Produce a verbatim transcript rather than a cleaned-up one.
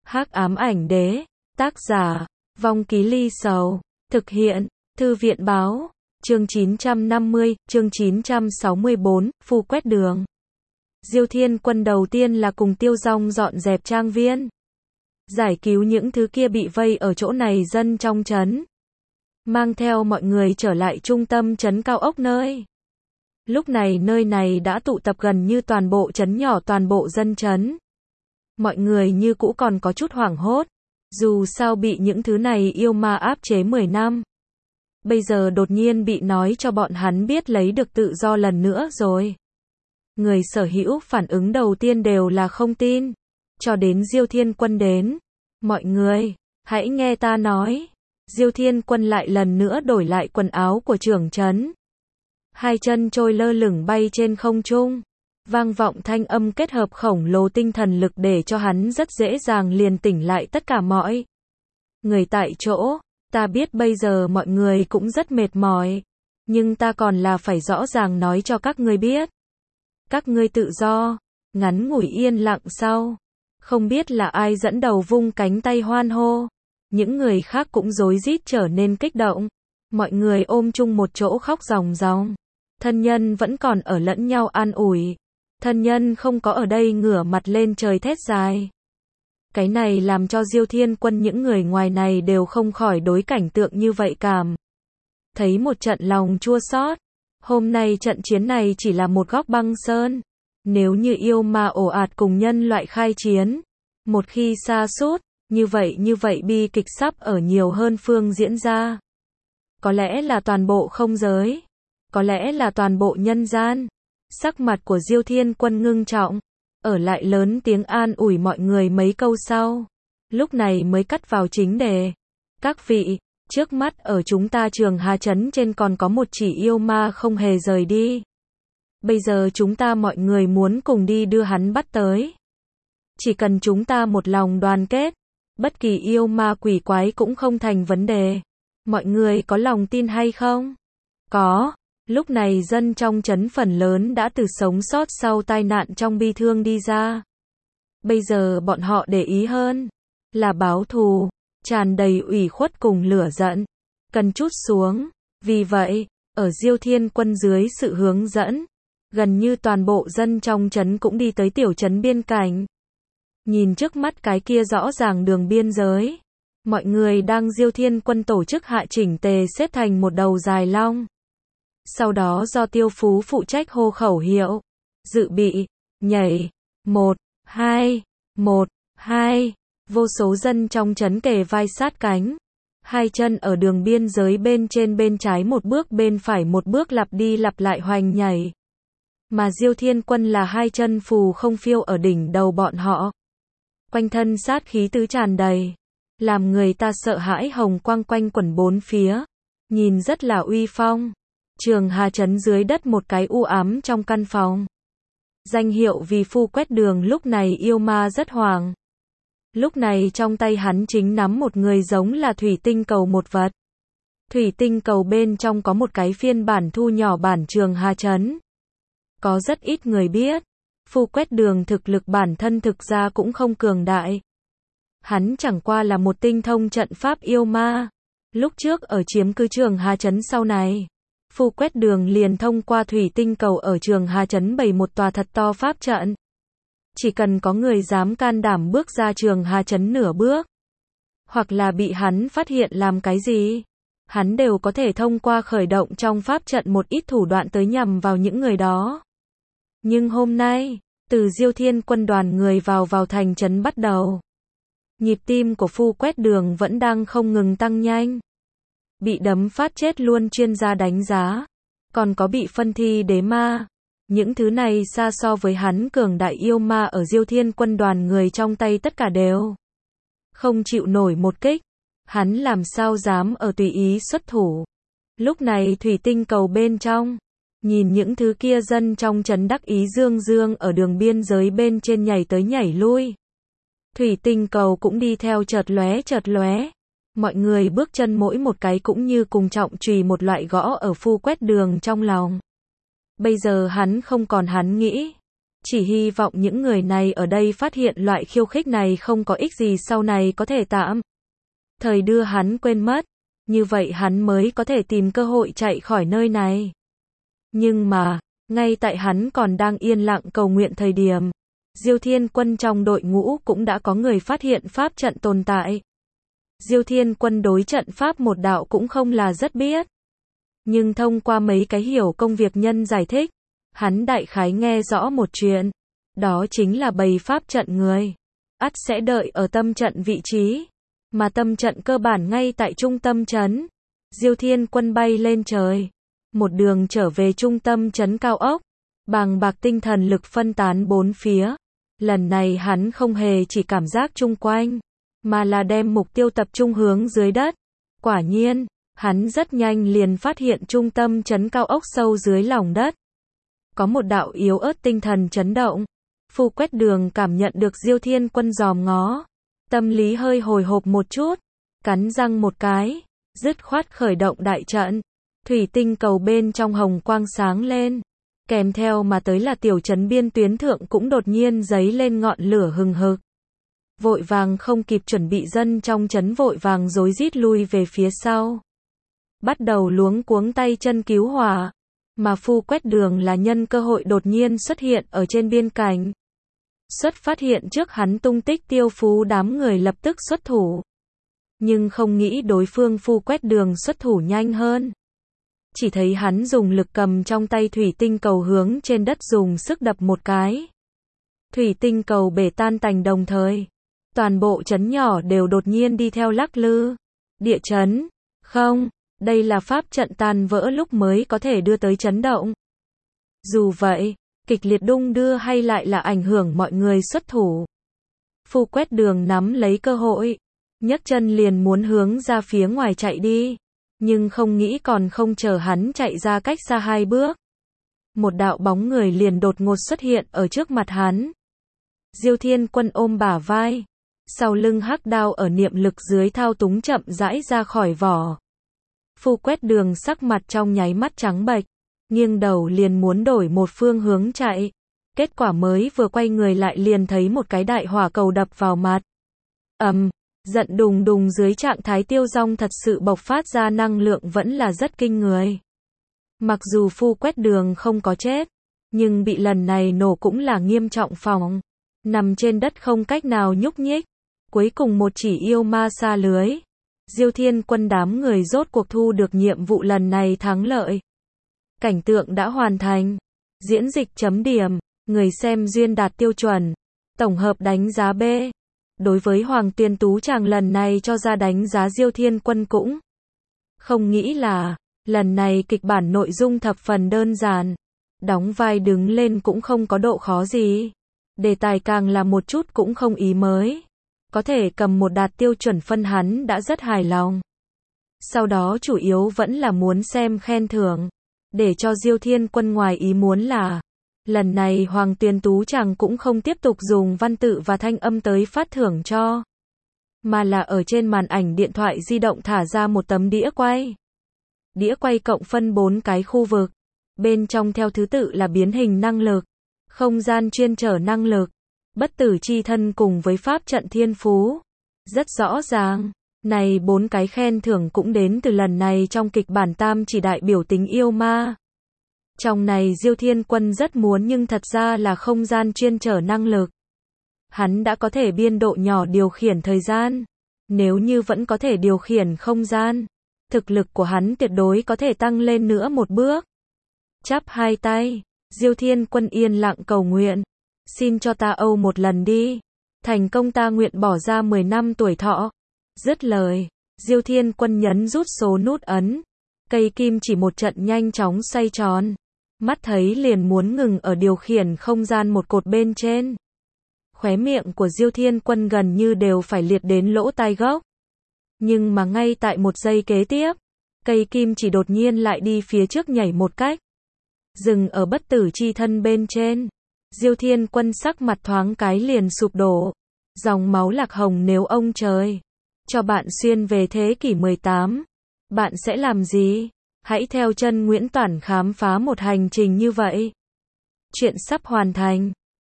Hắc ám ảnh đế, tác giả, Vong Ký Ly Sầu, thực hiện, Thư viện báo, chương chín trăm năm mươi, chương chín trăm sáu mươi tư, Phu quét đường. Diêu Thiên Quân đầu tiên là cùng Tiêu Dong dọn dẹp trang viên, giải cứu những thứ kia bị vây ở chỗ này dân trong trấn, mang theo mọi người trở lại trung tâm trấn cao ốc nơi. Lúc này nơi này đã tụ tập gần như toàn bộ trấn nhỏ, toàn bộ dân trấn. Mọi người như cũ còn có chút hoảng hốt, dù sao bị những thứ này yêu ma áp chế mười năm. Bây giờ đột nhiên bị nói cho bọn hắn biết lấy được tự do lần nữa rồi. Người sở hữu phản ứng đầu tiên đều là không tin, cho đến Diêu Thiên Quân đến. Mọi người, hãy nghe ta nói. Diêu Thiên Quân lại lần nữa đổi lại quần áo của trưởng trấn. Hai chân trôi lơ lửng bay trên không trung. Vang vọng thanh âm kết hợp khổng lồ tinh thần lực để cho hắn rất dễ dàng liền tỉnh lại tất cả mọi người tại chỗ. Ta biết bây giờ mọi người cũng rất mệt mỏi, nhưng ta còn là phải rõ ràng nói cho các ngươi biết. Các ngươi tự do. Ngắn ngủi yên lặng sau, không biết là ai dẫn đầu vung cánh tay hoan hô. Những người khác cũng rối rít trở nên kích động. Mọi người ôm chung một chỗ khóc ròng ròng. Thân nhân vẫn còn ở lẫn nhau an ủi. Thân nhân không có ở đây ngửa mặt lên trời thét dài. Cái này làm cho Diêu Thiên Quân những người ngoài này đều không khỏi đối cảnh tượng như vậy cảm thấy một trận lòng chua xót. Hôm nay trận chiến này chỉ là một góc băng sơn. Nếu như yêu ma ồ ạt cùng nhân loại khai chiến, một khi sa sút, như vậy như vậy bi kịch sắp ở nhiều hơn phương diễn ra. Có lẽ là toàn bộ không giới, có lẽ là toàn bộ nhân gian. Sắc mặt của Diêu Thiên Quân ngưng trọng, ở lại lớn tiếng an ủi mọi người mấy câu sau, lúc này mới cắt vào chính đề. Các vị, trước mắt ở chúng ta Trường Hà trấn trên còn có một chỉ yêu ma không hề rời đi. Bây giờ chúng ta mọi người muốn cùng đi đưa hắn bắt tới. Chỉ cần chúng ta một lòng đoàn kết, bất kỳ yêu ma quỷ quái cũng không thành vấn đề. Mọi người có lòng tin hay không? Có. Lúc này dân trong trấn phần lớn đã từ sống sót sau tai nạn trong bi thương đi ra. Bây giờ bọn họ để ý hơn là báo thù, tràn đầy ủy khuất cùng lửa giận, cần trút xuống. Vì vậy, ở Diêu Thiên Quân dưới sự hướng dẫn, gần như toàn bộ dân trong trấn cũng đi tới tiểu trấn biên cảnh. Nhìn trước mắt cái kia rõ ràng đường biên giới, mọi người đang Diêu Thiên Quân tổ chức hạ chỉnh tề xếp thành một đầu dài long. Sau đó do Tiêu Phú phụ trách hô khẩu hiệu, dự bị, nhảy, một, hai, một, hai, vô số dân trong trấn kề vai sát cánh, hai chân ở đường biên giới bên trên bên trái một bước bên phải một bước lặp đi lặp lại hoành nhảy. Mà Diêu Thiên Quân là hai chân phù không phiêu ở đỉnh đầu bọn họ. Quanh thân sát khí tứ tràn đầy, làm người ta sợ hãi hồng quang quanh quẩn bốn phía, nhìn rất là uy phong. Trường Hà trấn dưới đất một cái u ám trong căn phòng. Danh hiệu vì phu quét đường lúc này yêu ma rất hoàng. Lúc này trong tay hắn chính nắm một người giống là thủy tinh cầu một vật. Thủy tinh cầu bên trong có một cái phiên bản thu nhỏ bản Trường Hà trấn. Có rất ít người biết, phu quét đường thực lực bản thân thực ra cũng không cường đại. Hắn chẳng qua là một tinh thông trận pháp yêu ma. Lúc trước ở chiếm cứ Trường Hà trấn sau này, Phu quét đường liền thông qua thủy tinh cầu ở Trường Hà trấn bày một tòa thật to pháp trận. Chỉ cần có người dám can đảm bước ra Trường Hà trấn nửa bước, hoặc là bị hắn phát hiện làm cái gì, hắn đều có thể thông qua khởi động trong pháp trận một ít thủ đoạn tới nhằm vào những người đó. Nhưng hôm nay, từ Diêu Thiên Quân đoàn người vào vào thành trấn bắt đầu, nhịp tim của phu quét đường vẫn đang không ngừng tăng nhanh. Bị đấm phát chết luôn chuyên gia đánh giá, còn có bị phân thi đế ma. Những thứ này xa so với hắn cường đại yêu ma ở Diêu Thiên Quân đoàn người trong tay tất cả đều không chịu nổi một kích. Hắn làm sao dám ở tùy ý xuất thủ. Lúc này thủy tinh cầu bên trong, nhìn những thứ kia dân trong trấn đắc ý dương dương ở đường biên giới bên trên nhảy tới nhảy lui. Thủy tinh cầu cũng đi theo chợt lóe chợt lóe. Mọi người bước chân mỗi một cái cũng như cùng trọng chùy một loại gõ ở phu quét đường trong lòng. Bây giờ hắn không còn hắn nghĩ. Chỉ hy vọng những người này ở đây phát hiện loại khiêu khích này không có ích gì sau này có thể tạm thời đưa hắn quên mất, như vậy hắn mới có thể tìm cơ hội chạy khỏi nơi này. Nhưng mà, ngay tại hắn còn đang yên lặng cầu nguyện thời điểm, Diêu Thiên Quân trong đội ngũ cũng đã có người phát hiện pháp trận tồn tại. Diêu Thiên Quân đối trận pháp một đạo cũng không là rất biết. Nhưng thông qua mấy cái hiểu công việc nhân giải thích, hắn đại khái nghe rõ một chuyện. Đó chính là bày pháp trận người. Ắt sẽ đợi ở tâm trận vị trí. Mà tâm trận cơ bản ngay tại trung tâm trấn. Diêu Thiên Quân bay lên trời. Một đường trở về trung tâm trấn cao ốc. Bàng bạc tinh thần lực phân tán bốn phía. Lần này hắn không hề chỉ cảm giác chung quanh, mà là đem mục tiêu tập trung hướng dưới đất. Quả nhiên, hắn rất nhanh liền phát hiện trung tâm trấn cao ốc sâu dưới lòng đất. Có một đạo yếu ớt tinh thần chấn động. Phu Quét Đường cảm nhận được Diêu Thiên Quân dòm ngó. Tâm lý hơi hồi hộp một chút. Cắn răng một cái. Dứt khoát khởi động đại trận. Thủy tinh cầu bên trong hồng quang sáng lên. Kèm theo mà tới là tiểu trấn biên tuyến thượng cũng đột nhiên giấy lên ngọn lửa hừng hực. Vội vàng không kịp chuẩn bị dân trong trấn vội vàng rối rít lui về phía sau. Bắt đầu luống cuống tay chân cứu hỏa. Mà Phu Quét Đường là nhân cơ hội đột nhiên xuất hiện ở trên biên cảnh. Xuất phát hiện trước hắn tung tích Tiêu Phú đám người lập tức xuất thủ. Nhưng không nghĩ đối phương Phu Quét Đường xuất thủ nhanh hơn. Chỉ thấy hắn dùng lực cầm trong tay thủy tinh cầu hướng trên đất dùng sức đập một cái. Thủy tinh cầu bể tan tành đồng thời. Toàn bộ trấn nhỏ đều đột nhiên đi theo lắc lư. Địa chấn? Không, đây là pháp trận tan vỡ lúc mới có thể đưa tới chấn động. Dù vậy, kịch liệt đung đưa hay lại là ảnh hưởng mọi người xuất thủ. Phu Quét Đường nắm lấy cơ hội. Nhấc chân liền muốn hướng ra phía ngoài chạy đi. Nhưng không nghĩ còn không chờ hắn chạy ra cách xa hai bước. Một đạo bóng người liền đột ngột xuất hiện ở trước mặt hắn. Diêu Thiên Quân ôm bả vai. Sau lưng hắc đao ở niệm lực dưới thao túng chậm rãi ra khỏi vỏ. Phu Quét Đường sắc mặt trong nháy mắt trắng bệch. Nghiêng đầu liền muốn đổi một phương hướng chạy. Kết quả mới vừa quay người lại liền thấy một cái đại hỏa cầu đập vào mặt. Ầm. Um, Giận đùng đùng dưới trạng thái Tiêu Dong thật sự bộc phát ra năng lượng vẫn là rất kinh người. Mặc dù Phu Quét Đường không có chết, nhưng bị lần này nổ cũng là nghiêm trọng phòng. Nằm trên đất không cách nào nhúc nhích. Cuối cùng một chỉ yêu ma xa lưới. Diêu Thiên Quân đám người rốt cuộc thu được nhiệm vụ lần này thắng lợi. Cảnh tượng đã hoàn thành. Diễn dịch chấm điểm. Người xem duyên đạt tiêu chuẩn. Tổng hợp đánh giá B. Đối với Hoàng Tuyền Tú chàng lần này cho ra đánh giá Diêu Thiên Quân cũng không nghĩ là, lần này kịch bản nội dung thập phần đơn giản. Đóng vai đứng lên cũng không có độ khó gì. Đề tài càng là một chút cũng không ý mới. Có thể cầm một đạt tiêu chuẩn phân hắn đã rất hài lòng. Sau đó chủ yếu vẫn là muốn xem khen thưởng. Để cho Diêu Thiên Quân ngoài ý muốn là lần này Hoàng Tuyền Tú chàng cũng không tiếp tục dùng văn tự và thanh âm tới phát thưởng cho. Mà là ở trên màn ảnh điện thoại di động thả ra một tấm đĩa quay. Đĩa quay cộng phân bốn cái khu vực. Bên trong theo thứ tự là biến hình năng lực, không gian chuyên trở năng lực, bất tử chi thân cùng với pháp trận thiên phú. Rất rõ ràng, này bốn cái khen thưởng cũng đến từ lần này trong kịch bản tam chỉ đại biểu tính yêu ma. Trong này Diêu Thiên Quân rất muốn nhưng thật ra là không gian chuyên trở năng lực. Hắn đã có thể biên độ nhỏ điều khiển thời gian. Nếu như vẫn có thể điều khiển không gian, thực lực của hắn tuyệt đối có thể tăng lên nữa một bước. Chắp hai tay, Diêu Thiên Quân yên lặng cầu nguyện. Xin cho ta âu một lần đi. Thành công ta nguyện bỏ ra mười năm tuổi thọ. Dứt lời, Diêu Thiên Quân nhấn rút số nút ấn. Cây kim chỉ một trận nhanh chóng xoay tròn. Mắt thấy liền muốn ngừng ở điều khiển không gian một cột bên trên. Khóe miệng của Diêu Thiên Quân gần như đều phải liệt đến lỗ tai gốc. Nhưng mà ngay tại một giây kế tiếp, cây kim chỉ đột nhiên lại đi phía trước nhảy một cách. Dừng ở bất tử chi thân bên trên. Diêu Thiên Quân sắc mặt thoáng cái liền sụp đổ. Dòng máu lạc hồng nếu ông trời cho bạn xuyên về thế kỷ mười tám, bạn sẽ làm gì? Hãy theo chân Nguyễn Toản khám phá một hành trình như vậy. Chuyện sắp hoàn thành.